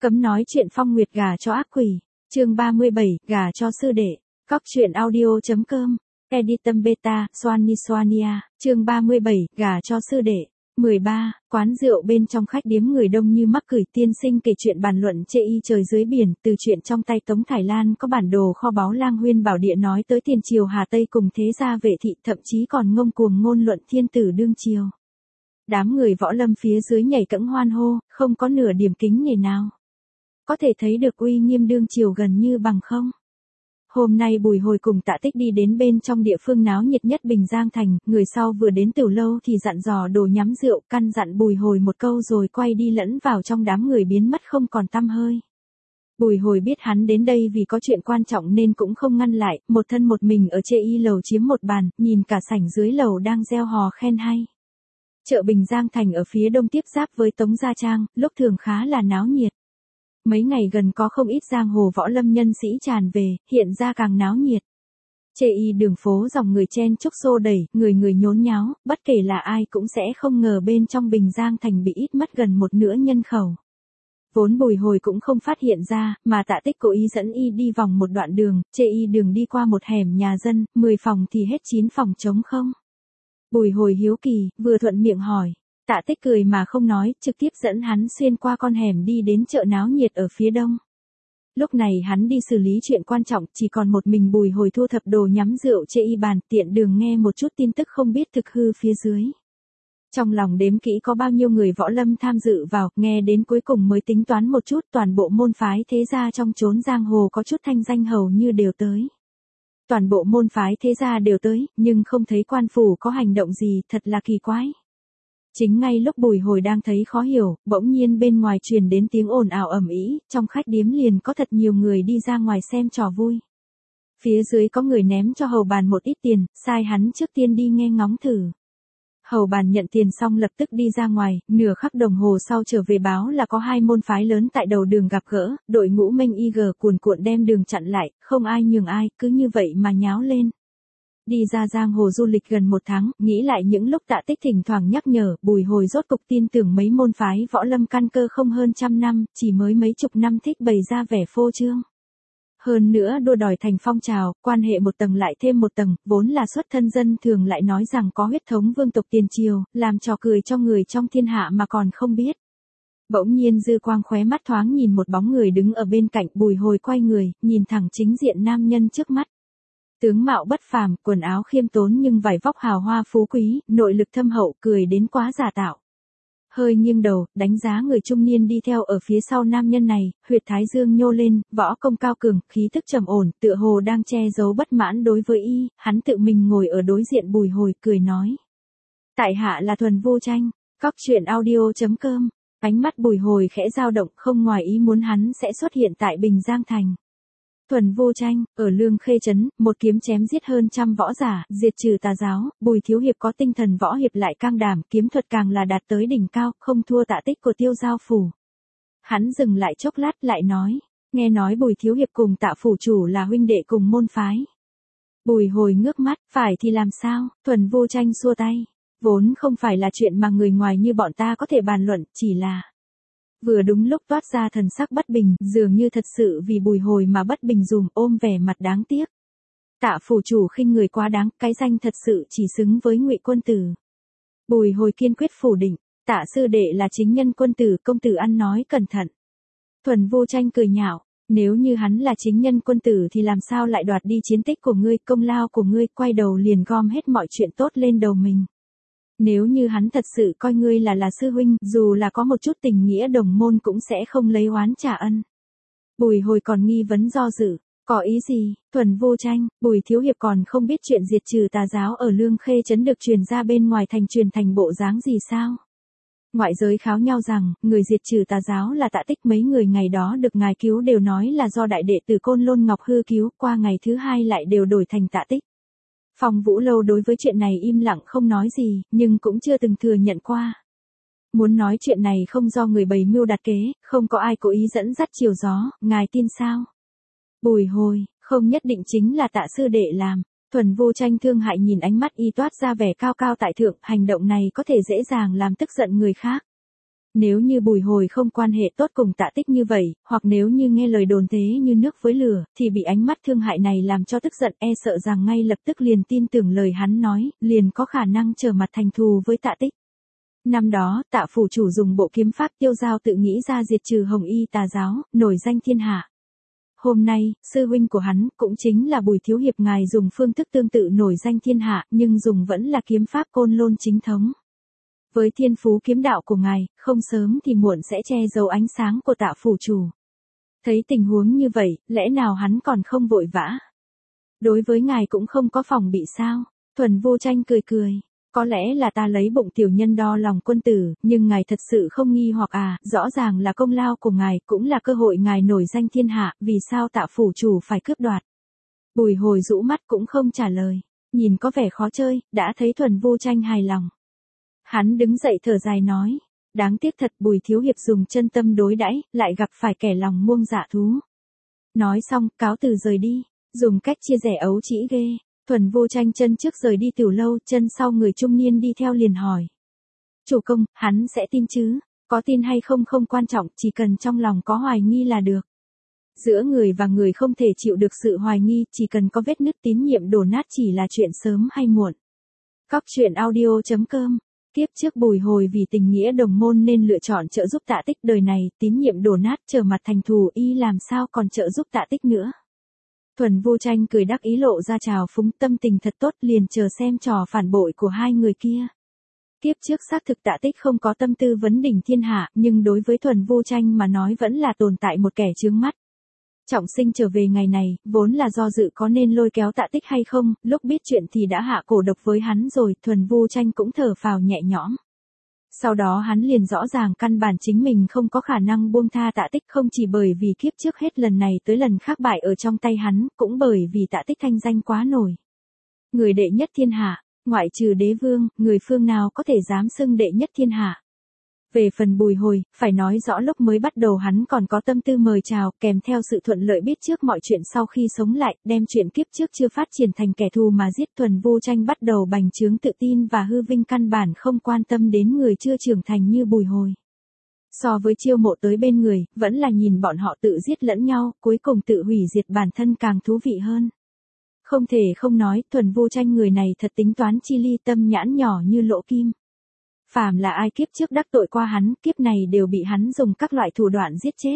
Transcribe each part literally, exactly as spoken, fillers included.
Cấm nói chuyện Phong Nguyệt gả cho ác quỷ. Chương ba mươi bảy, gả cho sư đệ. Cóc truyện audio.com. Editum beta, Swanny Swania. Chương ba mươi bảy, gả cho sư đệ. mười ba, quán rượu bên trong khách điếm người đông như mắc cười, tiên sinh kể chuyện bàn luận chê y trời dưới biển, từ chuyện trong tay Tống Thải Lan có bản đồ kho báu lang huyên bảo địa nói tới tiền triều Hà Tây cùng thế gia vệ thị, thậm chí còn ngông cuồng ngôn luận thiên tử đương triều. Đám người võ lâm phía dưới nhảy cẫng hoan hô, không có nửa điểm kính nể nào. Có thể thấy được uy nghiêm đương triều gần như bằng không. Hôm nay Bùi Hồi cùng Tạ Tích đi đến bên trong địa phương náo nhiệt nhất Bình Giang Thành, người sau vừa đến Tiểu Lâu thì dặn dò đồ nhắm rượu, căn dặn Bùi Hồi một câu rồi quay đi lẫn vào trong đám người biến mất không còn tăm hơi. Bùi Hồi biết hắn đến đây vì có chuyện quan trọng nên cũng không ngăn lại, một thân một mình ở chê y lầu chiếm một bàn, nhìn cả sảnh dưới lầu đang reo hò khen hay. Chợ Bình Giang Thành ở phía đông tiếp giáp với Tống Gia Trang, lúc thường khá là náo nhiệt. Mấy ngày gần có không ít giang hồ võ lâm nhân sĩ tràn về, hiện ra càng náo nhiệt. Chê y đường phố dòng người chen chúc xô đẩy, người người nhốn nháo, bất kể là ai cũng sẽ không ngờ bên trong Bình Giang Thành bị ít mất gần một nửa nhân khẩu. Vốn Bùi Hồi cũng không phát hiện ra, mà Tạ Tích cố ý dẫn y đi vòng một đoạn đường, chê y đường đi qua một hẻm nhà dân, mười phòng thì hết chín phòng trống không. Bùi Hồi hiếu kỳ, vừa thuận miệng hỏi. Tạ Tích cười mà không nói, trực tiếp dẫn hắn xuyên qua con hẻm đi đến chợ náo nhiệt ở phía đông. Lúc này hắn đi xử lý chuyện quan trọng, chỉ còn một mình Bùi Hồi thu thập đồ nhắm rượu chê y bàn, tiện đường nghe một chút tin tức không biết thực hư phía dưới. Trong lòng đếm kỹ có bao nhiêu người võ lâm tham dự vào, nghe đến cuối cùng mới tính toán một chút, toàn bộ môn phái thế gia trong chốn giang hồ có chút thanh danh hầu như đều tới. Toàn bộ môn phái thế gia đều tới, nhưng không thấy quan phủ có hành động gì, thật là kỳ quái. Chính ngay lúc Bùi Hồi đang thấy khó hiểu, bỗng nhiên bên ngoài truyền đến tiếng ồn ào ầm ĩ, trong khách điếm liền có thật nhiều người đi ra ngoài xem trò vui. Phía dưới có người ném cho hầu bàn một ít tiền, sai hắn trước tiên đi nghe ngóng thử. Hầu bàn nhận tiền xong lập tức đi ra ngoài, nửa khắc đồng hồ sau trở về báo là có hai môn phái lớn tại đầu đường gặp gỡ, đội ngũ mênh y gờ cuồn cuộn đem đường chặn lại, không ai nhường ai, cứ như vậy mà nháo lên. Đi ra giang hồ du lịch gần một tháng, nghĩ lại những lúc Tạ Tích thỉnh thoảng nhắc nhở, Bùi Hồi rốt cục tin tưởng mấy môn phái võ lâm căn cơ không hơn trăm năm, chỉ mới mấy chục năm thích bày ra vẻ phô trương. Hơn nữa đua đòi thành phong trào, quan hệ một tầng lại thêm một tầng, vốn là xuất thân dân thường lại nói rằng có huyết thống vương tộc tiền triều, làm trò cười cho người trong thiên hạ mà còn không biết. Bỗng nhiên dư quang khóe mắt thoáng nhìn một bóng người đứng ở bên cạnh, Bùi Hồi quay người, nhìn thẳng chính diện nam nhân trước mắt. Tướng mạo bất phàm, quần áo khiêm tốn nhưng vải vóc hào hoa phú quý, nội lực thâm hậu, cười đến quá giả tạo. Hơi nghiêng đầu, đánh giá người trung niên đi theo ở phía sau nam nhân này, huyệt thái dương nhô lên, võ công cao cường, khí thức trầm ổn, tựa hồ đang che giấu bất mãn đối với y, hắn tự mình ngồi ở đối diện Bùi Hồi, cười nói. Tại hạ là Thuần Vô Tranh, cóc truyện audio.com, ánh mắt Bùi Hồi khẽ dao động, không ngoài ý muốn hắn sẽ xuất hiện tại Bình Giang Thành. Thuần Vô Tranh, ở Lương Khê Trấn, một kiếm chém giết hơn trăm võ giả, diệt trừ tà giáo, Bùi thiếu hiệp có tinh thần võ hiệp lại cang đảm, kiếm thuật càng là đạt tới đỉnh cao, không thua Tạ Tích của Tiêu Giao phủ. Hắn dừng lại chốc lát lại nói, nghe nói Bùi thiếu hiệp cùng Tạ phủ chủ là huynh đệ cùng môn phái. Bùi Hồi ngước mắt, phải thì làm sao? Thuần Vô Tranh xua tay, vốn không phải là chuyện mà người ngoài như bọn ta có thể bàn luận, chỉ là vừa đúng lúc toát ra thần sắc bất bình, dường như thật sự vì Bùi Hồi mà bất bình dùm, ôm vẻ mặt đáng tiếc. Tạ phủ chủ khinh người quá đáng, cái danh thật sự chỉ xứng với Ngụy quân tử. Bùi Hồi kiên quyết phủ định, Tạ sư đệ là chính nhân quân tử, công tử ăn nói cẩn thận. Thuần Vô Tranh cười nhạo, nếu như hắn là chính nhân quân tử thì làm sao lại đoạt đi chiến tích của ngươi, công lao của ngươi, quay đầu liền gom hết mọi chuyện tốt lên đầu mình. Nếu như hắn thật sự coi ngươi là là sư huynh, dù là có một chút tình nghĩa đồng môn cũng sẽ không lấy oán trả ân. Bùi Hồi còn nghi vấn do dự, có ý gì? Thuần Vô Tranh, Bùi thiếu hiệp còn không biết chuyện diệt trừ tà giáo ở Lương Khê Trấn được truyền ra bên ngoài thành truyền thành bộ dáng gì sao? Ngoại giới kháo nhau rằng, người diệt trừ tà giáo là Tạ Tích, mấy người ngày đó được ngài cứu đều nói là do đại đệ tử Côn Lôn Ngọc Hư cứu, qua ngày thứ hai lại đều đổi thành Tạ Tích. Phong Vũ Lâu đối với chuyện này im lặng không nói gì, nhưng cũng chưa từng thừa nhận qua. Muốn nói chuyện này không do người bày mưu đặt kế, không có ai cố ý dẫn dắt chiều gió, ngài tin sao? Bùi Hồi, không nhất định chính là Tạ sư đệ làm. Thuần Vô Tranh thương hại nhìn ánh mắt y toát ra vẻ cao cao tại thượng, hành động này có thể dễ dàng làm tức giận người khác. Nếu như Bùi Hồi không quan hệ tốt cùng Tạ Tích như vậy, hoặc nếu như nghe lời đồn thế như nước với lửa, thì bị ánh mắt thương hại này làm cho tức giận, e sợ rằng ngay lập tức liền tin tưởng lời hắn nói, liền có khả năng trở mặt thành thù với Tạ Tích. Năm đó, Tạ phủ chủ dùng bộ kiếm pháp tiêu dao tự nghĩ ra diệt trừ Hồng Y tà giáo, nổi danh thiên hạ. Hôm nay, sư huynh của hắn, cũng chính là Bùi thiếu hiệp ngài dùng phương thức tương tự nổi danh thiên hạ, nhưng dùng vẫn là kiếm pháp Côn Lôn chính thống. Với thiên phú kiếm đạo của ngài, không sớm thì muộn sẽ che giấu ánh sáng của Tạ phủ chủ. Thấy tình huống như vậy, lẽ nào hắn còn không vội vã? Đối với ngài cũng không có phòng bị sao? Thuần Vô Tranh cười cười. Có lẽ là ta lấy bụng tiểu nhân đo lòng quân tử, nhưng ngài thật sự không nghi hoặc à, rõ ràng là công lao của ngài, cũng là cơ hội ngài nổi danh thiên hạ, vì sao Tạ phủ chủ phải cướp đoạt? Bùi Hồi rũ mắt cũng không trả lời, nhìn có vẻ khó chơi, đã thấy Thuần Vô Tranh hài lòng. Hắn đứng dậy thở dài nói, đáng tiếc thật Bùi thiếu hiệp dùng chân tâm đối đãi, lại gặp phải kẻ lòng muông dạ thú. Nói xong, cáo từ rời đi, dùng cách chia rẽ ấu trĩ ghê. Thuần Vô Tranh chân trước rời đi tiểu lâu, chân sau người trung niên đi theo liền hỏi. Chủ công, hắn sẽ tin chứ? Có tin hay không không quan trọng, chỉ cần trong lòng có hoài nghi là được. Giữa người và người không thể chịu được sự hoài nghi, chỉ cần có vết nứt tín nhiệm đổ nát chỉ là chuyện sớm hay muộn. Cóc truyện audio chấm com. Kiếp trước Bùi Hồi vì tình nghĩa đồng môn nên lựa chọn trợ giúp Tạ Tích, đời này, tín nhiệm đổ nát trở mặt thành thù, y làm sao còn trợ giúp Tạ Tích nữa. Thuần Vô Tranh cười đắc ý lộ ra trào phúng, tâm tình thật tốt, liền chờ xem trò phản bội của hai người kia. Kiếp trước xác thực Tạ Tích không có tâm tư vấn đỉnh thiên hạ, nhưng đối với Thuần Vô Tranh mà nói vẫn là tồn tại một kẻ chướng mắt. Trọng sinh trở về ngày này, vốn là do dự có nên lôi kéo Tạ Tích hay không, lúc biết chuyện thì đã hạ cổ độc với hắn rồi, Thuần Vô Tranh cũng thở phào nhẹ nhõm. Sau đó hắn liền rõ ràng căn bản chính mình không có khả năng buông tha Tạ Tích, không chỉ bởi vì kiếp trước hết lần này tới lần khác bại ở trong tay hắn, cũng bởi vì Tạ Tích thanh danh quá nổi. Người đệ nhất thiên hạ, ngoại trừ đế vương, người phương nào có thể dám xưng đệ nhất thiên hạ. Về phần Bùi Hồi, phải nói rõ lúc mới bắt đầu hắn còn có tâm tư mời chào, kèm theo sự thuận lợi biết trước mọi chuyện sau khi sống lại, đem chuyện kiếp trước chưa phát triển thành kẻ thù mà giết. Thuần Vô Tranh bắt đầu bành trướng tự tin và hư vinh, căn bản không quan tâm đến người chưa trưởng thành như Bùi Hồi. So với chiêu mộ tới bên người, vẫn là nhìn bọn họ tự giết lẫn nhau, cuối cùng tự hủy diệt bản thân càng thú vị hơn. Không thể không nói, Thuần Vô Tranh người này thật tính toán chi ly, tâm nhãn nhỏ như lỗ kim. Phàm là ai kiếp trước đắc tội qua hắn, kiếp này đều bị hắn dùng các loại thủ đoạn giết chết.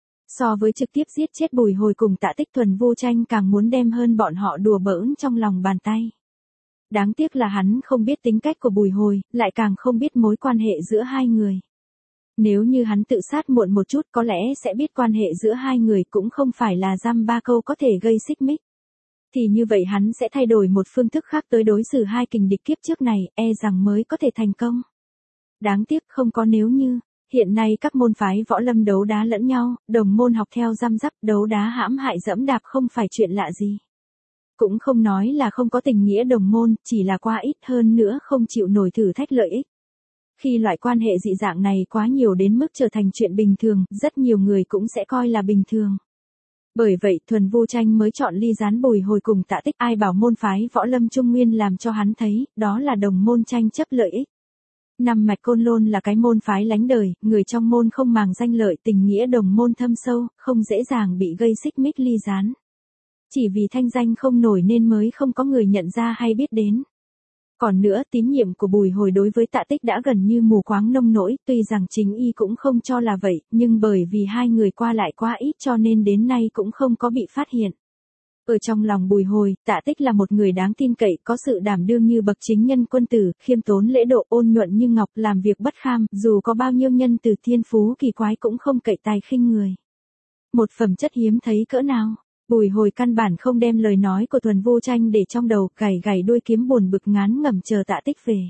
So với trực tiếp giết chết Bùi Hồi cùng Tạ Tích, Thuần Vô Tranh càng muốn đem hơn bọn họ đùa bỡn trong lòng bàn tay. Đáng tiếc là hắn không biết tính cách của Bùi Hồi, lại càng không biết mối quan hệ giữa hai người. Nếu như hắn tự sát muộn một chút có lẽ sẽ biết quan hệ giữa hai người cũng không phải là dăm ba câu có thể gây xích mích. Thì như vậy hắn sẽ thay đổi một phương thức khác tới đối xử hai kình địch kiếp trước này, e rằng mới có thể thành công. Đáng tiếc không có nếu như, hiện nay các môn phái võ lâm đấu đá lẫn nhau, đồng môn học theo răm rắp, đấu đá hãm hại dẫm đạp không phải chuyện lạ gì. Cũng không nói là không có tình nghĩa đồng môn, chỉ là quá ít, hơn nữa không chịu nổi thử thách lợi ích. Khi loại quan hệ dị dạng này quá nhiều đến mức trở thành chuyện bình thường, rất nhiều người cũng sẽ coi là bình thường. Bởi vậy Thuần Vô Tranh mới chọn ly gián Bùi Hồi cùng Tạ Tích, ai bảo môn phái võ lâm Trung Nguyên làm cho hắn thấy, đó là đồng môn tranh chấp lợi ích. Năm mạch Côn Lôn là cái môn phái lánh đời, người trong môn không màng danh lợi, tình nghĩa đồng môn thâm sâu, không dễ dàng bị gây xích mích ly gián. Chỉ vì thanh danh không nổi nên mới không có người nhận ra hay biết đến. Còn nữa, tín nhiệm của Bùi Hồi đối với Tạ Tích đã gần như mù quáng nông nỗi, tuy rằng chính y cũng không cho là vậy, nhưng bởi vì hai người qua lại quá ít cho nên đến nay cũng không có bị phát hiện. Ở trong lòng Bùi Hồi, Tạ Tích là một người đáng tin cậy, có sự đảm đương như bậc chính nhân quân tử, khiêm tốn lễ độ, ôn nhuận như ngọc, làm việc bất kham, dù có bao nhiêu nhân từ thiên phú kỳ quái cũng không cậy tài khinh người. Một phẩm chất hiếm thấy cỡ nào. Bùi Hồi căn bản không đem lời nói của Thuần Vô Tranh để trong đầu, gảy gảy đuôi kiếm buồn bực ngán ngẩm chờ Tạ Tích về.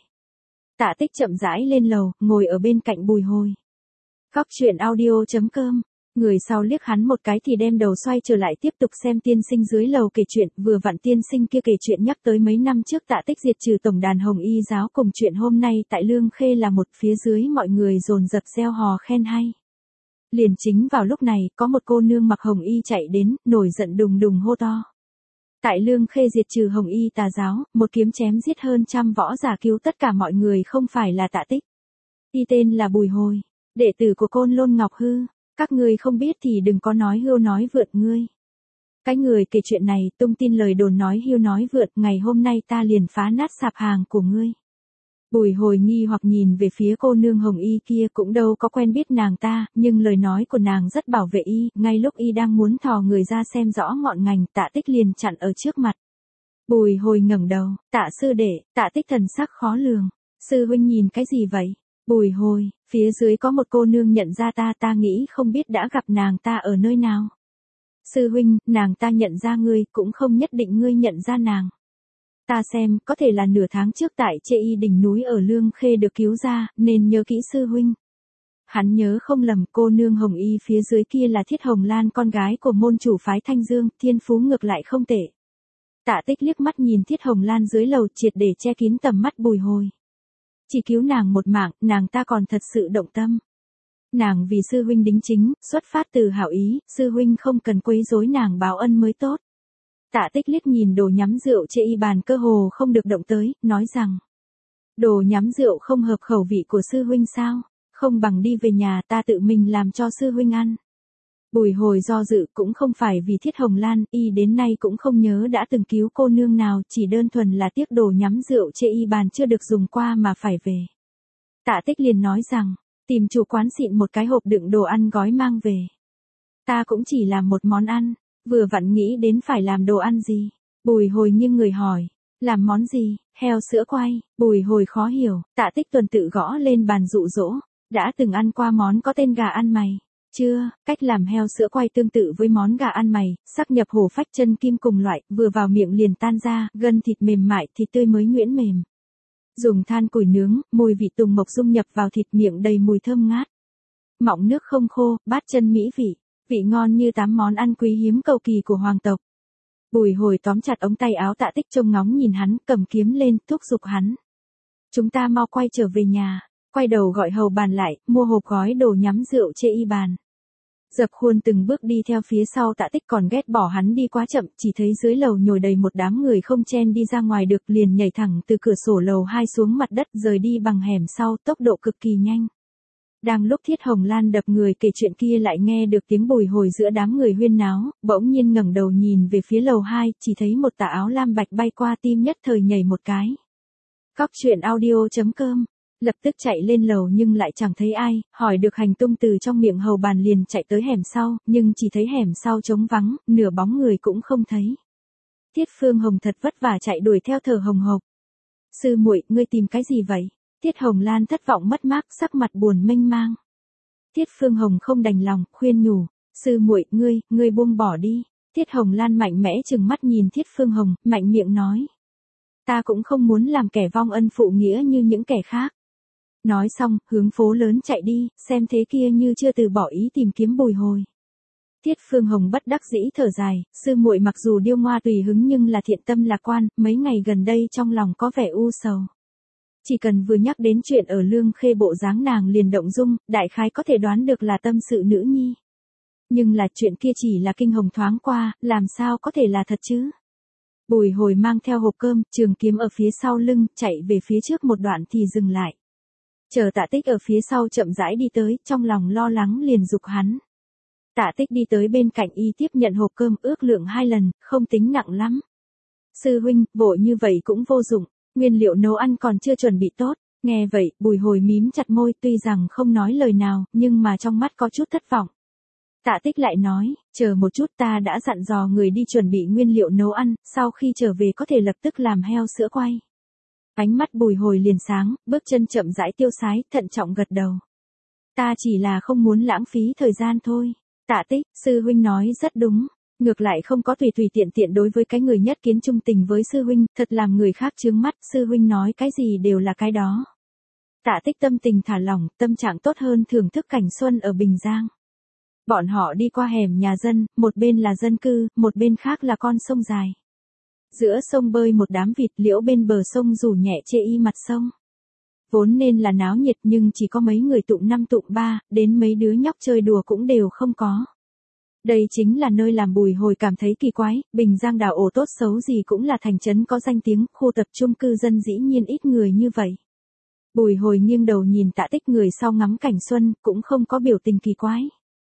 Tạ Tích chậm rãi lên lầu, ngồi ở bên cạnh Bùi Hồi. Cóc truyện audio chấm com. Người sau liếc hắn một cái thì đem đầu xoay trở lại tiếp tục xem tiên sinh dưới lầu kể chuyện, vừa vặn tiên sinh kia kể chuyện nhắc tới mấy năm trước Tạ Tích diệt trừ tổng đàn Hồng Y giáo, cùng chuyện hôm nay tại Lương Khê là một, phía dưới mọi người dồn dập reo hò khen hay. Liền chính vào lúc này, có một cô nương mặc hồng y chạy đến, nổi giận đùng đùng hô to. Tại Lương Khê diệt trừ Hồng Y tà giáo, một kiếm chém giết hơn trăm võ giả, cứu tất cả mọi người không phải là Tạ Tích. Y tên là Bùi Hồi. đệ tử của Côn Lôn Ngọc Hư, các ngươi không biết thì đừng có nói hưu nói vượt ngươi. Cái người kể chuyện này tung tin lời đồn nói hưu nói vượt, ngày hôm nay ta liền phá nát sạp hàng của ngươi. Bùi Hồi nghi hoặc nhìn về phía cô nương hồng y kia, cũng đâu có quen biết nàng ta, nhưng lời nói của nàng rất bảo vệ y, ngay lúc y đang muốn thò người ra xem rõ ngọn ngành, Tạ Tích liền chặn ở trước mặt. Bùi Hồi ngẩng đầu, Tạ sư đệ. Tạ Tích thần sắc khó lường. Sư huynh nhìn cái gì vậy? Bùi Hồi, phía dưới có một cô nương nhận ra ta, ta nghĩ không biết đã gặp nàng ta ở nơi nào. Sư huynh, nàng ta nhận ra ngươi, cũng không nhất định ngươi nhận ra nàng. Ta xem, có thể là nửa tháng trước tại Chê Y đỉnh núi ở Lương Khê được cứu ra, nên nhớ kỹ sư huynh. Hắn nhớ không lầm, cô nương hồng y phía dưới kia là Thiết Hồng Lan, con gái của môn chủ phái Thanh Dương, thiên phú ngược lại không tệ. Tạ Tích liếc mắt nhìn Thiết Hồng Lan dưới lầu, triệt để che kín tầm mắt Bùi Hồi. Chỉ cứu nàng một mạng, nàng ta còn thật sự động tâm. Nàng vì sư huynh đính chính, xuất phát từ hảo ý, sư huynh không cần quấy rối nàng báo ân mới tốt. Tạ Tích liếc nhìn đồ nhắm rượu Chê Y bàn cơ hồ không được động tới, nói rằng. Đồ nhắm rượu không hợp khẩu vị của sư huynh sao? Không bằng đi về nhà ta tự mình làm cho sư huynh ăn. Bùi Hồi do dự, cũng không phải vì Thiết Hồng Lan, y đến nay cũng không nhớ đã từng cứu cô nương nào, chỉ đơn thuần là tiếc đồ nhắm rượu Chê Y bàn chưa được dùng qua mà phải về. Tạ Tích liền nói rằng, tìm chủ quán xịn một cái hộp đựng đồ ăn gói mang về. Ta cũng chỉ làm một món ăn, vừa vặn nghĩ đến phải làm đồ ăn gì. Bùi Hồi nghiêng người hỏi, làm món gì? Heo sữa quay. Bùi Hồi khó hiểu, Tạ Tích tuần tự gõ lên bàn dụ dỗ, đã từng ăn qua món có tên gà ăn mày. Chưa, cách làm heo sữa quay tương tự với món gà ăn mày, sắc nhập hổ phách chân kim cùng loại, vừa vào miệng liền tan ra, gân thịt mềm mại, thịt tươi mới nhuyễn mềm. Dùng than củi nướng, mùi vị tùng mộc dung nhập vào thịt, miệng đầy mùi thơm ngát. Mọng nước không khô, bát chân mỹ vị, vị ngon như tám món ăn quý hiếm cầu kỳ của hoàng tộc. Bùi Hồi tóm chặt ống tay áo Tạ Tích, trông ngóng nhìn hắn, cầm kiếm lên, thúc giục hắn. Chúng ta mau quay trở về nhà. Quay đầu gọi hầu bàn lại, mua hộp gói đồ nhắm rượu Chê Y bàn. Dập Khuôn từng bước đi theo phía sau Tạ Tích, còn ghét bỏ hắn đi quá chậm, chỉ thấy dưới lầu nhồi đầy một đám người không chen đi ra ngoài được, liền nhảy thẳng từ cửa sổ lầu hai xuống mặt đất, rời đi bằng hẻm sau, tốc độ cực kỳ nhanh. Đang lúc Thiết Hồng Lan đập người kể chuyện kia lại nghe được tiếng Bùi Hồi giữa đám người huyên náo, bỗng nhiên ngẩng đầu nhìn về phía lầu hai, chỉ thấy một tà áo lam bạch bay qua, tim nhất thời nhảy một cái. Cóc truyện audio chấm com lập tức chạy lên lầu nhưng lại chẳng thấy ai, hỏi được hành tung từ trong miệng hầu bàn liền chạy tới hẻm sau, nhưng chỉ thấy hẻm sau trống vắng, nửa bóng người cũng không thấy. Tiết Phương Hồng thật vất vả chạy đuổi theo thở hồng hộc. Sư muội, ngươi tìm cái gì vậy? Tiết Hồng Lan thất vọng mất mát, sắc mặt buồn mênh mang. Tiết Phương Hồng không đành lòng, khuyên nhủ, sư muội, ngươi, ngươi buông bỏ đi. Tiết Hồng Lan mạnh mẽ trừng mắt nhìn Tiết Phương Hồng, mạnh miệng nói. Ta cũng không muốn làm kẻ vong ân phụ nghĩa như những kẻ khác. Nói xong, hướng phố lớn chạy đi, xem thế kia như chưa từ bỏ ý tìm kiếm Bùi Hồi. Tiết Phương Hồng bất đắc dĩ thở dài, sư muội mặc dù điêu ngoa tùy hứng nhưng là thiện tâm lạc quan, mấy ngày gần đây trong lòng có vẻ u sầu. Chỉ cần vừa nhắc đến chuyện ở Lương Khê bộ dáng nàng liền động dung, đại khái có thể đoán được là tâm sự nữ nhi. Nhưng là chuyện kia chỉ là kinh hồng thoáng qua, làm sao có thể là thật chứ? Bùi Hồi mang theo hộp cơm, trường kiếm ở phía sau lưng, chạy về phía trước một đoạn thì dừng lại. Chờ Tạ Tích ở phía sau chậm rãi đi tới, trong lòng lo lắng liền giục hắn. Tạ Tích đi tới bên cạnh y tiếp nhận hộp cơm, ước lượng hai lần, không tính nặng lắm. Sư huynh, vội như vậy cũng vô dụng, nguyên liệu nấu ăn còn chưa chuẩn bị tốt. Nghe vậy, Bùi Hồi mím chặt môi, tuy rằng không nói lời nào, nhưng mà trong mắt có chút thất vọng. Tạ Tích lại nói, chờ một chút, ta đã dặn dò người đi chuẩn bị nguyên liệu nấu ăn, sau khi trở về có thể lập tức làm heo sữa quay. Ánh mắt Bùi Hồi liền sáng, bước chân chậm rãi tiêu sái, thận trọng gật đầu. Ta chỉ là không muốn lãng phí thời gian thôi. Tạ Tích, sư huynh nói rất đúng. Ngược lại không có tùy tùy tiện tiện đối với cái người nhất kiến trung tình với sư huynh, thật làm người khác chướng mắt, sư huynh nói cái gì đều là cái đó. Tạ Tích tâm tình thả lỏng, tâm trạng tốt hơn thưởng thức cảnh xuân ở Bình Giang. Bọn họ đi qua hẻm nhà dân, một bên là dân cư, một bên khác là con sông dài. Giữa sông bơi một đám vịt, liễu bên bờ sông rủ nhẹ chê y mặt sông. Vốn nên là náo nhiệt nhưng chỉ có mấy người tụng năm tụng ba, đến mấy đứa nhóc chơi đùa cũng đều không có. Đây chính là nơi làm Bùi Hồi cảm thấy kỳ quái, Bình Giang đảo ổ tốt xấu gì cũng là thành trấn có danh tiếng, khu tập trung cư dân dĩ nhiên ít người như vậy. Bùi Hồi nghiêng đầu nhìn Tạ Tích người sau ngắm cảnh xuân, cũng không có biểu tình kỳ quái.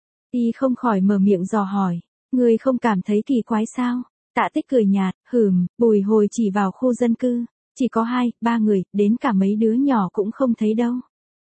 Y không khỏi mở miệng dò hỏi, ngươi không cảm thấy kỳ quái sao? Tạ Tích cười nhạt, hừm. Bùi Hồi chỉ vào khu dân cư, chỉ có hai, ba người, đến cả mấy đứa nhỏ cũng không thấy đâu.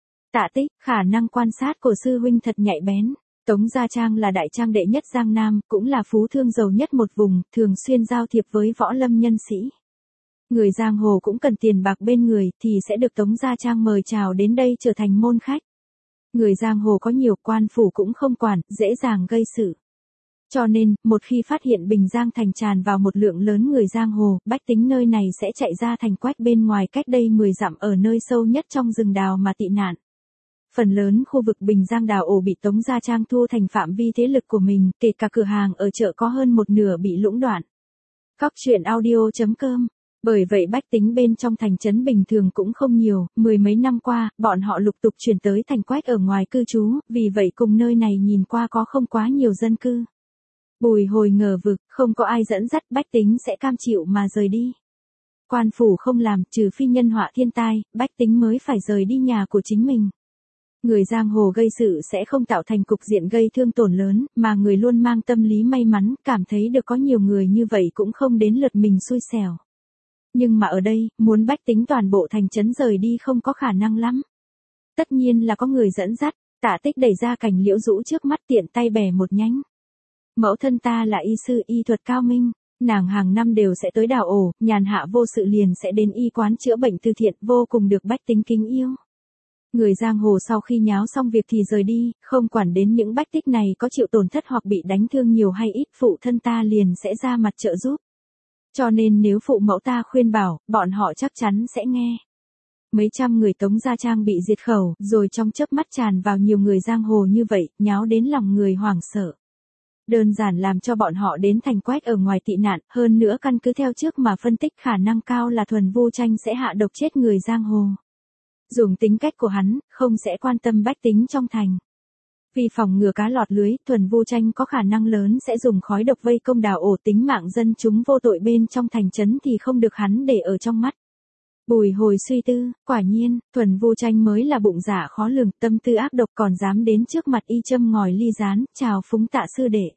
Tạ Tích, khả năng quan sát của sư huynh thật nhạy bén. Tống Gia Trang là đại trang đệ nhất Giang Nam, cũng là phú thương giàu nhất một vùng, thường xuyên giao thiệp với võ lâm nhân sĩ. Người giang hồ cũng cần tiền bạc bên người, thì sẽ được Tống Gia Trang mời chào đến đây trở thành môn khách. Người giang hồ có nhiều, quan phủ cũng không quản, dễ dàng gây sự. Cho nên, một khi phát hiện Bình Giang thành tràn vào một lượng lớn người giang hồ, bách tính nơi này sẽ chạy ra thành quách bên ngoài cách đây mười dặm ở nơi sâu nhất trong rừng đào mà tị nạn. Phần lớn khu vực Bình Giang đào ổ bị Tống Gia Trang thu thành phạm vi thế lực của mình, kể cả cửa hàng ở chợ có hơn một nửa bị lũng đoạn. Cóc truyện audio chấm com. Bởi vậy bách tính bên trong thành trấn bình thường cũng không nhiều, mười mấy năm qua, bọn họ lục tục chuyển tới thành quách ở ngoài cư trú, vì vậy cùng nơi này nhìn qua có không quá nhiều dân cư. Bùi Hồi ngờ vực, không có ai dẫn dắt, bách tính sẽ cam chịu mà rời đi. Quan phủ không làm, trừ phi nhân họa thiên tai, bách tính mới phải rời đi nhà của chính mình. Người giang hồ gây sự sẽ không tạo thành cục diện gây thương tổn lớn, mà người luôn mang tâm lý may mắn, cảm thấy được có nhiều người như vậy cũng không đến lượt mình xui xẻo. Nhưng mà ở đây, muốn bách tính toàn bộ thành trấn rời đi không có khả năng lắm. Tất nhiên là có người dẫn dắt. Tạ Tích đẩy ra cành liễu rũ trước mắt, tiện tay bẻ một nhánh. Mẫu thân ta là y sư, y thuật cao minh, nàng hàng năm đều sẽ tới đào ổ, nhàn hạ vô sự liền sẽ đến y quán chữa bệnh từ thiện, vô cùng được bách tính kính yêu. Người giang hồ sau khi nháo xong việc thì rời đi, không quản đến những bách tích này có chịu tổn thất hoặc bị đánh thương nhiều hay ít, phụ thân ta liền sẽ ra mặt trợ giúp. Cho nên nếu phụ mẫu ta khuyên bảo, bọn họ chắc chắn sẽ nghe. Mấy trăm người Tống Gia Trang bị diệt khẩu, rồi trong chớp mắt tràn vào nhiều người giang hồ như vậy, nháo đến lòng người hoảng sợ. Đơn giản làm cho bọn họ đến thành quách ở ngoài tị nạn, hơn nữa căn cứ theo trước mà phân tích khả năng cao là Thuần Vu Tranh sẽ hạ độc chết người giang hồ. Dùng tính cách của hắn, không sẽ quan tâm bách tính trong thành. Vì phòng ngừa cá lọt lưới, Thuần Vu Tranh có khả năng lớn sẽ dùng khói độc vây công đào ổ, tính mạng dân chúng vô tội bên trong thành trấn thì không được hắn để ở trong mắt. Bùi Hồi suy tư, quả nhiên, Thuần Vu Tranh mới là bụng dạ khó lường, tâm tư ác độc, còn dám đến trước mặt y châm ngòi ly gián, chào phúng Tạ sư đệ.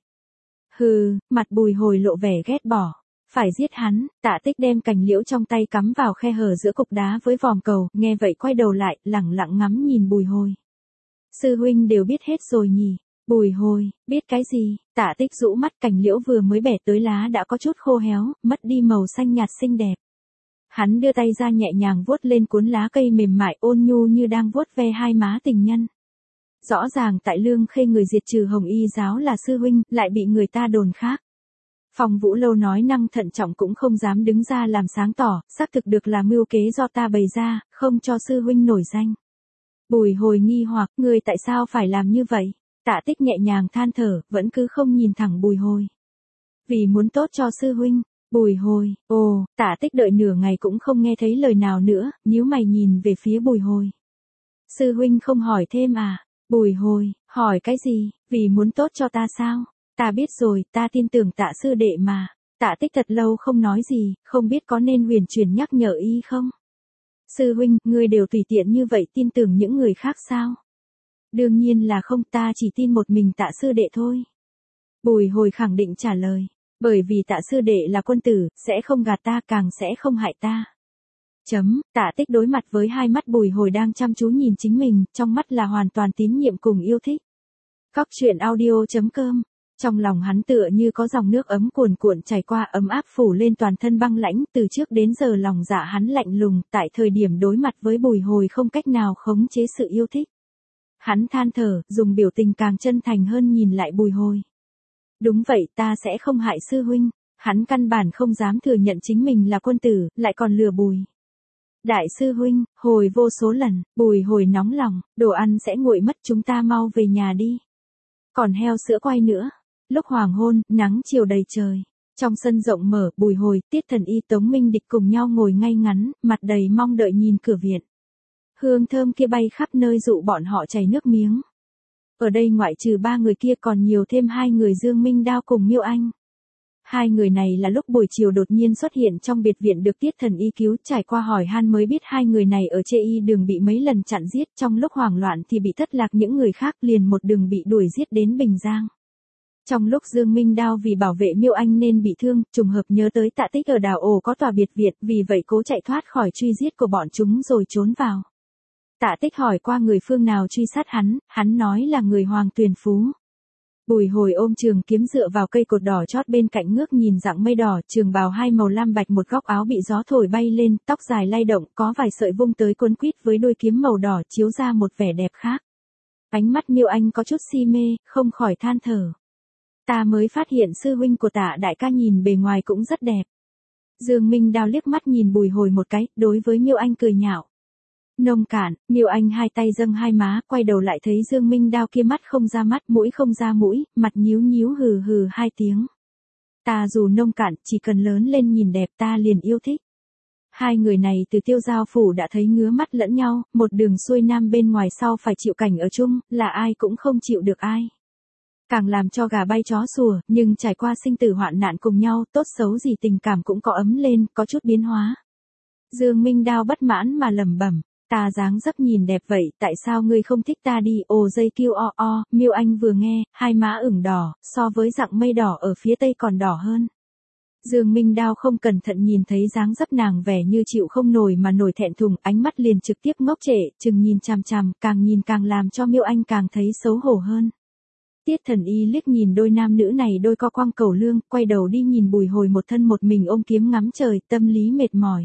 Hừ, mặt Bùi Hồi lộ vẻ ghét bỏ. Phải giết hắn. Tạ Tích đem cành liễu trong tay cắm vào khe hở giữa cục đá với vòm cầu, nghe vậy quay đầu lại, lẳng lặng ngắm nhìn Bùi Hồi. Sư huynh đều biết hết rồi nhỉ? Bùi Hồi, biết cái gì? Tạ Tích rũ mắt, cành liễu vừa mới bẻ tới lá đã có chút khô héo, mất đi màu xanh nhạt xinh đẹp. Hắn đưa tay ra nhẹ nhàng vuốt lên cuốn lá cây mềm mại, ôn nhu như đang vuốt ve hai má tình nhân. Rõ ràng tại Lương Khê người diệt trừ Hồng Y giáo là sư huynh, lại bị người ta đồn khác. Phong Vũ Lâu nói năng thận trọng cũng không dám đứng ra làm sáng tỏ, xác thực được là mưu kế do ta bày ra, không cho sư huynh nổi danh. Bùi Hồi nghi hoặc, người tại sao phải làm như vậy? Tạ Tích nhẹ nhàng than thở, vẫn cứ không nhìn thẳng Bùi Hồi. Vì muốn tốt cho sư huynh. Bùi Hồi, ồ, Tạ Tích đợi nửa ngày cũng không nghe thấy lời nào nữa, nhíu mày nhìn về phía Bùi Hồi. Sư huynh không hỏi thêm à? Bùi Hồi, hỏi cái gì? Vì muốn tốt cho ta sao? Ta biết rồi, ta tin tưởng Tạ sư đệ mà. Tạ Tích thật lâu không nói gì, không biết có nên huyền chuyển nhắc nhở y không? Sư huynh, ngươi đều tùy tiện như vậy tin tưởng những người khác sao? Đương nhiên là không, ta chỉ tin một mình Tạ sư đệ thôi. Bùi Hồi khẳng định trả lời. Bởi vì Tạ sư đệ là quân tử, sẽ không gạt ta, càng sẽ không hại ta. Chấm, Tạ Tích đối mặt với hai mắt Bùi Hồi đang chăm chú nhìn chính mình, trong mắt là hoàn toàn tín nhiệm cùng yêu thích. Cóc truyện audio chấm com. Trong lòng hắn tựa như có dòng nước ấm cuồn cuộn chảy qua, ấm áp phủ lên toàn thân băng lãnh, từ trước đến giờ lòng dạ hắn lạnh lùng, tại thời điểm đối mặt với Bùi Hồi không cách nào khống chế sự yêu thích. Hắn than thở, dùng biểu tình càng chân thành hơn nhìn lại Bùi Hồi. Đúng vậy, ta sẽ không hại sư huynh. Hắn căn bản không dám thừa nhận chính mình là quân tử, lại còn lừa Bùi. Đại sư huynh, hồi vô số lần, Bùi Hồi nóng lòng, đồ ăn sẽ nguội mất, chúng ta mau về nhà đi. Còn heo sữa quay nữa. Lúc hoàng hôn, nắng chiều đầy trời. Trong sân rộng mở, Bùi Hồi, Tiết Thần Y, Tống Minh Địch cùng nhau ngồi ngay ngắn, mặt đầy mong đợi nhìn cửa viện. Hương thơm kia bay khắp nơi dụ bọn họ chảy nước miếng. Ở đây ngoại trừ ba người kia còn nhiều thêm hai người Dương Minh Đao cùng Miêu Anh. Hai người này là lúc buổi chiều đột nhiên xuất hiện trong biệt viện được Tiết Thần Y cứu, trải qua hỏi han mới biết hai người này ở Chê Y đường bị mấy lần chặn giết, trong lúc hoảng loạn thì bị thất lạc những người khác, liền một đường bị đuổi giết đến Bình Giang. Trong lúc Dương Minh Đao vì bảo vệ Miêu Anh nên bị thương, trùng hợp nhớ tới Tạ Tích ở đảo ổ có tòa biệt viện, vì vậy cố chạy thoát khỏi truy giết của bọn chúng rồi trốn vào. Tạ Tích hỏi qua người phương nào truy sát hắn, hắn nói là người Hoàng Tuyền Phú. Bùi Hồi ôm trường kiếm dựa vào cây cột đỏ chót bên cạnh ngước nhìn dạng mây đỏ, trường bào hai màu lam bạch, một góc áo bị gió thổi bay lên, tóc dài lay động, có vài sợi vung tới cuốn quýt với đôi kiếm màu đỏ chiếu ra một vẻ đẹp khác. Ánh mắt Miêu Anh có chút si mê, không khỏi than thở. Ta mới phát hiện sư huynh của Tạ đại ca nhìn bề ngoài cũng rất đẹp. Dương Minh Đao liếc mắt nhìn Bùi Hồi một cái, đối với Miêu Anh cười nhạo. Nông cạn, Miêu Anh hai tay dâng hai má, quay đầu lại thấy Dương Minh Đao kia mắt không ra mắt, mũi không ra mũi, mặt nhíu nhíu hừ hừ hai tiếng. Ta dù nông cạn, chỉ cần lớn lên nhìn đẹp ta liền yêu thích. Hai người này từ Tiêu Giao phủ đã thấy ngứa mắt lẫn nhau, một đường xuôi nam bên ngoài sau phải chịu cảnh ở chung, là ai cũng không chịu được ai. Càng làm cho gà bay chó sủa, nhưng trải qua sinh tử hoạn nạn cùng nhau, tốt xấu gì tình cảm cũng có ấm lên, có chút biến hóa. Dương Minh Đao bất mãn mà lẩm bẩm. Ta dáng dấp nhìn đẹp vậy, tại sao ngươi không thích ta đi, ồ dây kêu o o, Miêu Anh vừa nghe, hai má ửng đỏ, so với dạng mây đỏ ở phía tây còn đỏ hơn. Dương Minh Đao không cẩn thận nhìn thấy dáng dấp nàng vẻ như chịu không nổi mà nổi thẹn thùng, ánh mắt liền trực tiếp ngốc trệ, chừng nhìn chằm chằm, càng nhìn càng làm cho Miêu Anh càng thấy xấu hổ hơn. Tiết Thần Y liếc nhìn đôi nam nữ này đôi co quăng cầu lương, quay đầu đi nhìn Bùi Hồi một thân một mình ôm kiếm ngắm trời, tâm lý mệt mỏi.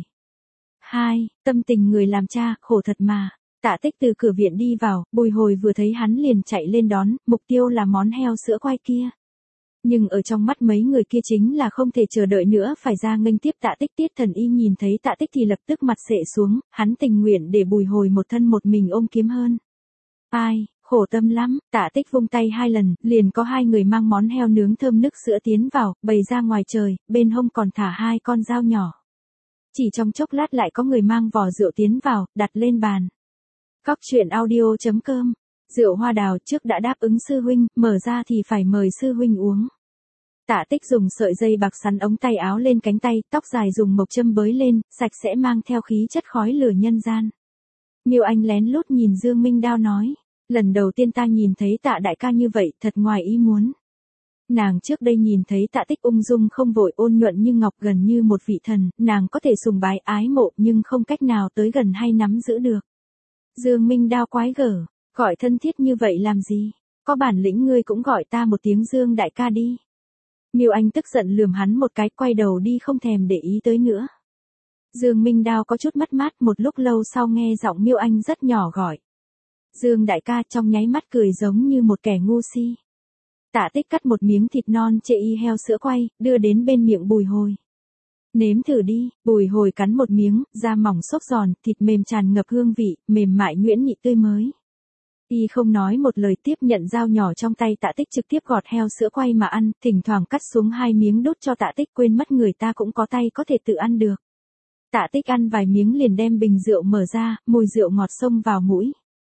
Hai, tâm tình người làm cha, khổ thật mà. Tạ Tích từ cửa viện đi vào, Bùi Hồi vừa thấy hắn liền chạy lên đón, mục tiêu là món heo sữa quay kia. Nhưng ở trong mắt mấy người kia chính là không thể chờ đợi nữa phải ra nghênh tiếp Tạ Tích. Tiết Thần Y nhìn thấy Tạ Tích thì lập tức mặt xệ xuống, hắn tình nguyện để Bùi Hồi một thân một mình ôm kiếm hơn. Ai, khổ tâm lắm, Tạ Tích vung tay hai lần, liền có hai người mang món heo nướng thơm nức sữa tiến vào, bày ra ngoài trời, bên hông còn thả hai con dao nhỏ. Chỉ trong chốc lát lại có người mang vò rượu tiến vào, đặt lên bàn. Cóc truyện audio chấm com. Rượu hoa đào trước đã đáp ứng sư huynh, mở ra thì phải mời sư huynh uống. Tạ Tích dùng sợi dây bạc sắn ống tay áo lên cánh tay, tóc dài dùng mộc châm bới lên, sạch sẽ mang theo khí chất khói lửa nhân gian. Miêu Anh lén lút nhìn Dương Minh Đao nói, lần đầu tiên ta nhìn thấy Tạ đại ca như vậy, thật ngoài ý muốn. Nàng trước đây nhìn thấy Tạ Tích ung dung không vội, ôn nhuận như ngọc, gần như một vị thần, nàng có thể sùng bái ái mộ nhưng không cách nào tới gần hay nắm giữ được. Dương Minh Đao quái gở, gọi thân thiết như vậy làm gì, có bản lĩnh ngươi cũng gọi ta một tiếng Dương đại ca đi. Miêu Anh tức giận lườm hắn một cái, quay đầu đi không thèm để ý tới nữa. Dương Minh Đao có chút mất mát, một lúc lâu sau nghe giọng Miêu Anh rất nhỏ gọi. Dương đại ca, trong nháy mắt cười giống như một kẻ ngu si. Tạ Tích cắt một miếng thịt non Chê Y heo sữa quay, đưa đến bên miệng Bùi Hồi. Nếm thử đi, Bùi Hồi cắn một miếng, da mỏng xốp giòn, thịt mềm tràn ngập hương vị, mềm mại nhuyễn nhị tươi mới. Y không nói một lời tiếp nhận dao nhỏ trong tay Tạ Tích trực tiếp gọt heo sữa quay mà ăn, thỉnh thoảng cắt xuống hai miếng đút cho Tạ Tích, quên mất người ta cũng có tay có thể tự ăn được. Tạ Tích ăn vài miếng liền đem bình rượu mở ra, mùi rượu ngọt xông vào mũi.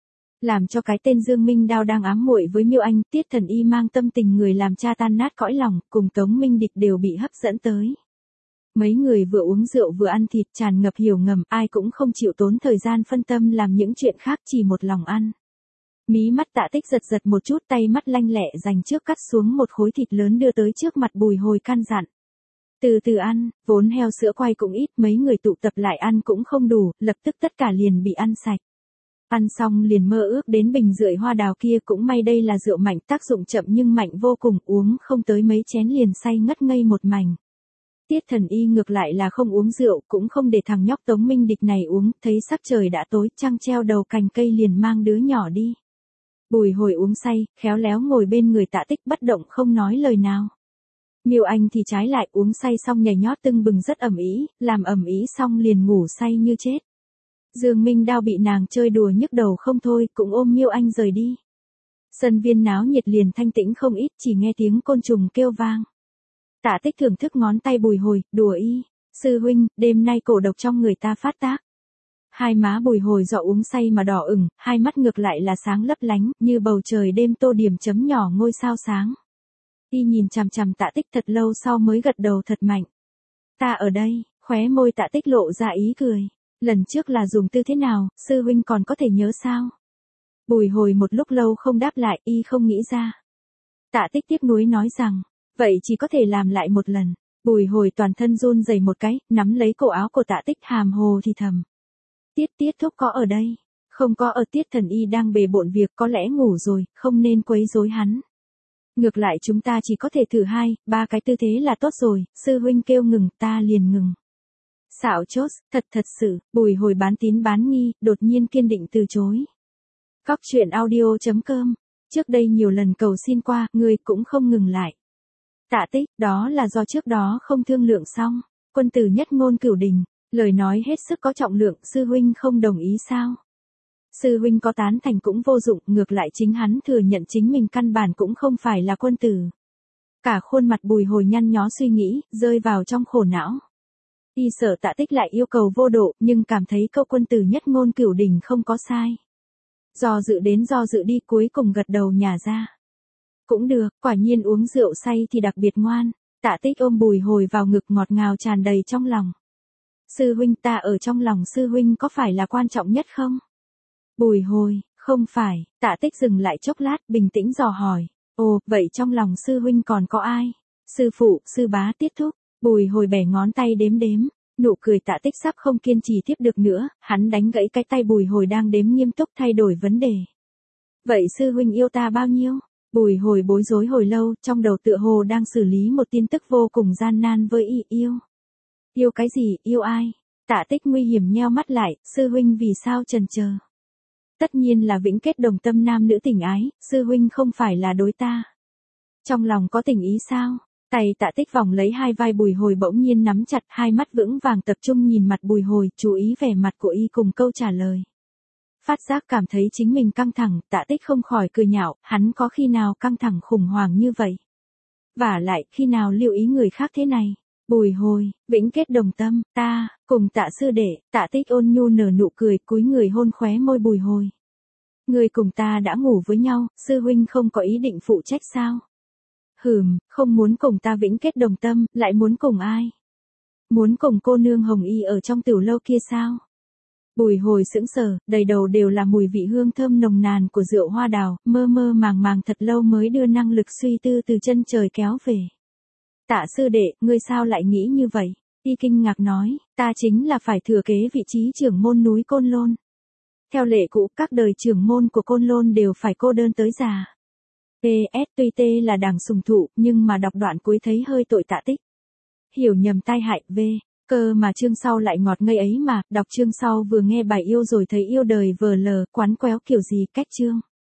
Làm cho cái tên Dương Minh Đao đang ám muội với Miêu Anh, Tiết Thần Y mang tâm tình người làm cha tan nát cõi lòng, cùng Tống Minh Địch đều bị hấp dẫn tới. Mấy người vừa uống rượu vừa ăn thịt, tràn ngập hiểu ngầm, ai cũng không chịu tốn thời gian phân tâm làm những chuyện khác, chỉ một lòng ăn. Mí mắt Tạ Tích giật giật một chút, tay mắt lanh lẹ dành trước cắt xuống một khối thịt lớn đưa tới trước mặt Bùi Hồi căn dặn. Từ từ ăn, vốn heo sữa quay cũng ít, mấy người tụ tập lại ăn cũng không đủ, lập tức tất cả liền bị ăn sạch. Ăn xong liền mơ ước đến bình rượu hoa đào kia, cũng may đây là rượu mạnh, tác dụng chậm nhưng mạnh vô cùng, uống không tới mấy chén liền say ngất ngây một mảnh. Tiết Thần Y ngược lại là không uống rượu, cũng không để thằng nhóc Tống Minh Địch này uống, thấy sắc trời đã tối, trăng treo đầu cành cây liền mang đứa nhỏ đi. Bùi Hồi uống say, khéo léo ngồi bên người Tạ Tích bất động không nói lời nào. Miêu Anh thì trái lại, uống say xong nhảy nhót tưng bừng rất ầm ĩ, làm ầm ĩ xong liền ngủ say như chết. Dương Minh Đao bị nàng chơi đùa nhức đầu không thôi, cũng ôm Miêu Anh rời đi. Sân viên náo nhiệt liền thanh tĩnh không ít, chỉ nghe tiếng côn trùng kêu vang. Tạ Tích thưởng thức ngón tay Bùi Hồi, đùa y, sư huynh, đêm nay cổ độc trong người ta phát tác. Hai má Bùi Hồi do uống say mà đỏ ửng, hai mắt ngược lại là sáng lấp lánh, như bầu trời đêm tô điểm chấm nhỏ ngôi sao sáng. Y nhìn chằm chằm Tạ Tích thật lâu sau mới gật đầu thật mạnh. Ta ở đây, khóe môi Tạ Tích lộ ra ý cười. Lần trước là dùng tư thế nào, sư huynh còn có thể nhớ sao? Bùi Hồi một lúc lâu không đáp lại, y không nghĩ ra. Tạ Tích tiếc nuối nói rằng, vậy chỉ có thể làm lại một lần. Bùi Hồi toàn thân run rẩy một cái, nắm lấy cổ áo của Tạ Tích hàm hồ thì thầm. Tiết Tiết thúc có ở đây? Không có, ở Tiết thần y đang bề bộn việc, có lẽ ngủ rồi, không nên quấy rối hắn. Ngược lại chúng ta chỉ có thể thử hai, ba cái tư thế là tốt rồi, sư huynh kêu ngừng, ta liền ngừng. Xạo chốt, thật thật sự, Bùi Hồi bán tín bán nghi, đột nhiên kiên định từ chối. Cóc truyện audio chấm com, trước đây nhiều lần cầu xin qua, ngươi cũng không ngừng lại. Tạ Tích, đó là do trước đó không thương lượng xong, quân tử nhất ngôn cửu đình, lời nói hết sức có trọng lượng, sư huynh không đồng ý sao? Sư huynh có tán thành cũng vô dụng, ngược lại chính hắn thừa nhận chính mình căn bản cũng không phải là quân tử. Cả khuôn mặt Bùi Hồi nhăn nhó suy nghĩ, rơi vào trong khổ não. Y sợ Tạ Tích lại yêu cầu vô độ, nhưng cảm thấy câu quân tử nhất ngôn cửu đình không có sai. Do dự đến do dự đi, cuối cùng gật đầu nhả ra. Cũng được, quả nhiên uống rượu say thì đặc biệt ngoan. Tạ Tích ôm Bùi Hồi vào ngực ngọt ngào tràn đầy trong lòng. Sư huynh, ta ở trong lòng sư huynh có phải là quan trọng nhất không? Bùi Hồi, không phải. Tạ Tích dừng lại chốc lát, bình tĩnh dò hỏi. Ồ, vậy trong lòng sư huynh còn có ai? Sư phụ, sư bá, Tiết thúc. Bùi Hồi bẻ ngón tay đếm đếm. Nụ cười Tạ Tích sắp không kiên trì tiếp được nữa, hắn đánh gãy cái tay Bùi Hồi đang đếm, nghiêm túc thay đổi vấn đề. Vậy sư huynh yêu ta bao nhiêu? Bùi Hồi bối rối hồi lâu, trong đầu tựa hồ đang xử lý một tin tức vô cùng gian nan với y. Yêu. Yêu cái gì, yêu ai? Tạ Tích nguy hiểm nheo mắt lại, sư huynh vì sao chần chờ? Tất nhiên là vĩnh kết đồng tâm nam nữ tình ái, sư huynh không phải là đối ta. Trong lòng có tình ý sao? Tay Tạ Tích vòng lấy hai vai Bùi Hồi bỗng nhiên nắm chặt, hai mắt vững vàng tập trung nhìn mặt Bùi Hồi, chú ý vẻ mặt của y cùng câu trả lời. Phát giác cảm thấy chính mình căng thẳng, Tạ Tích không khỏi cười nhạo, hắn có khi nào căng thẳng khủng hoảng như vậy? Vả lại, khi nào lưu ý người khác thế này? Bùi Hồi, vĩnh kết đồng tâm, ta, cùng Tạ sư đệ. Tạ Tích ôn nhu nở nụ cười, cúi người hôn khóe môi Bùi Hồi. Người cùng ta đã ngủ với nhau, sư huynh không có ý định phụ trách sao? Hừm, không muốn cùng ta vĩnh kết đồng tâm, lại muốn cùng ai? Muốn cùng cô nương Hồng Y ở trong tiểu lâu kia sao? Bùi Hồi sững sờ, đầy đầu đều là mùi vị hương thơm nồng nàn của rượu hoa đào, mơ mơ màng màng thật lâu mới đưa năng lực suy tư từ chân trời kéo về. Tạ sư đệ, ngươi sao lại nghĩ như vậy? Y kinh ngạc nói, ta chính là phải thừa kế vị trí trưởng môn núi Côn Lôn. Theo lệ cũ, các đời trưởng môn của Côn Lôn đều phải cô đơn tới già. pê ét tuy T là đảng sùng thụ, nhưng mà đọc đoạn cuối thấy hơi tội Tạ Tích. Hiểu nhầm tai hại, v. Cơ mà chương sau lại ngọt ngây ấy mà, đọc chương sau vừa nghe bài yêu rồi thấy yêu đời vờ lờ, quán quéo kiểu gì cách chương.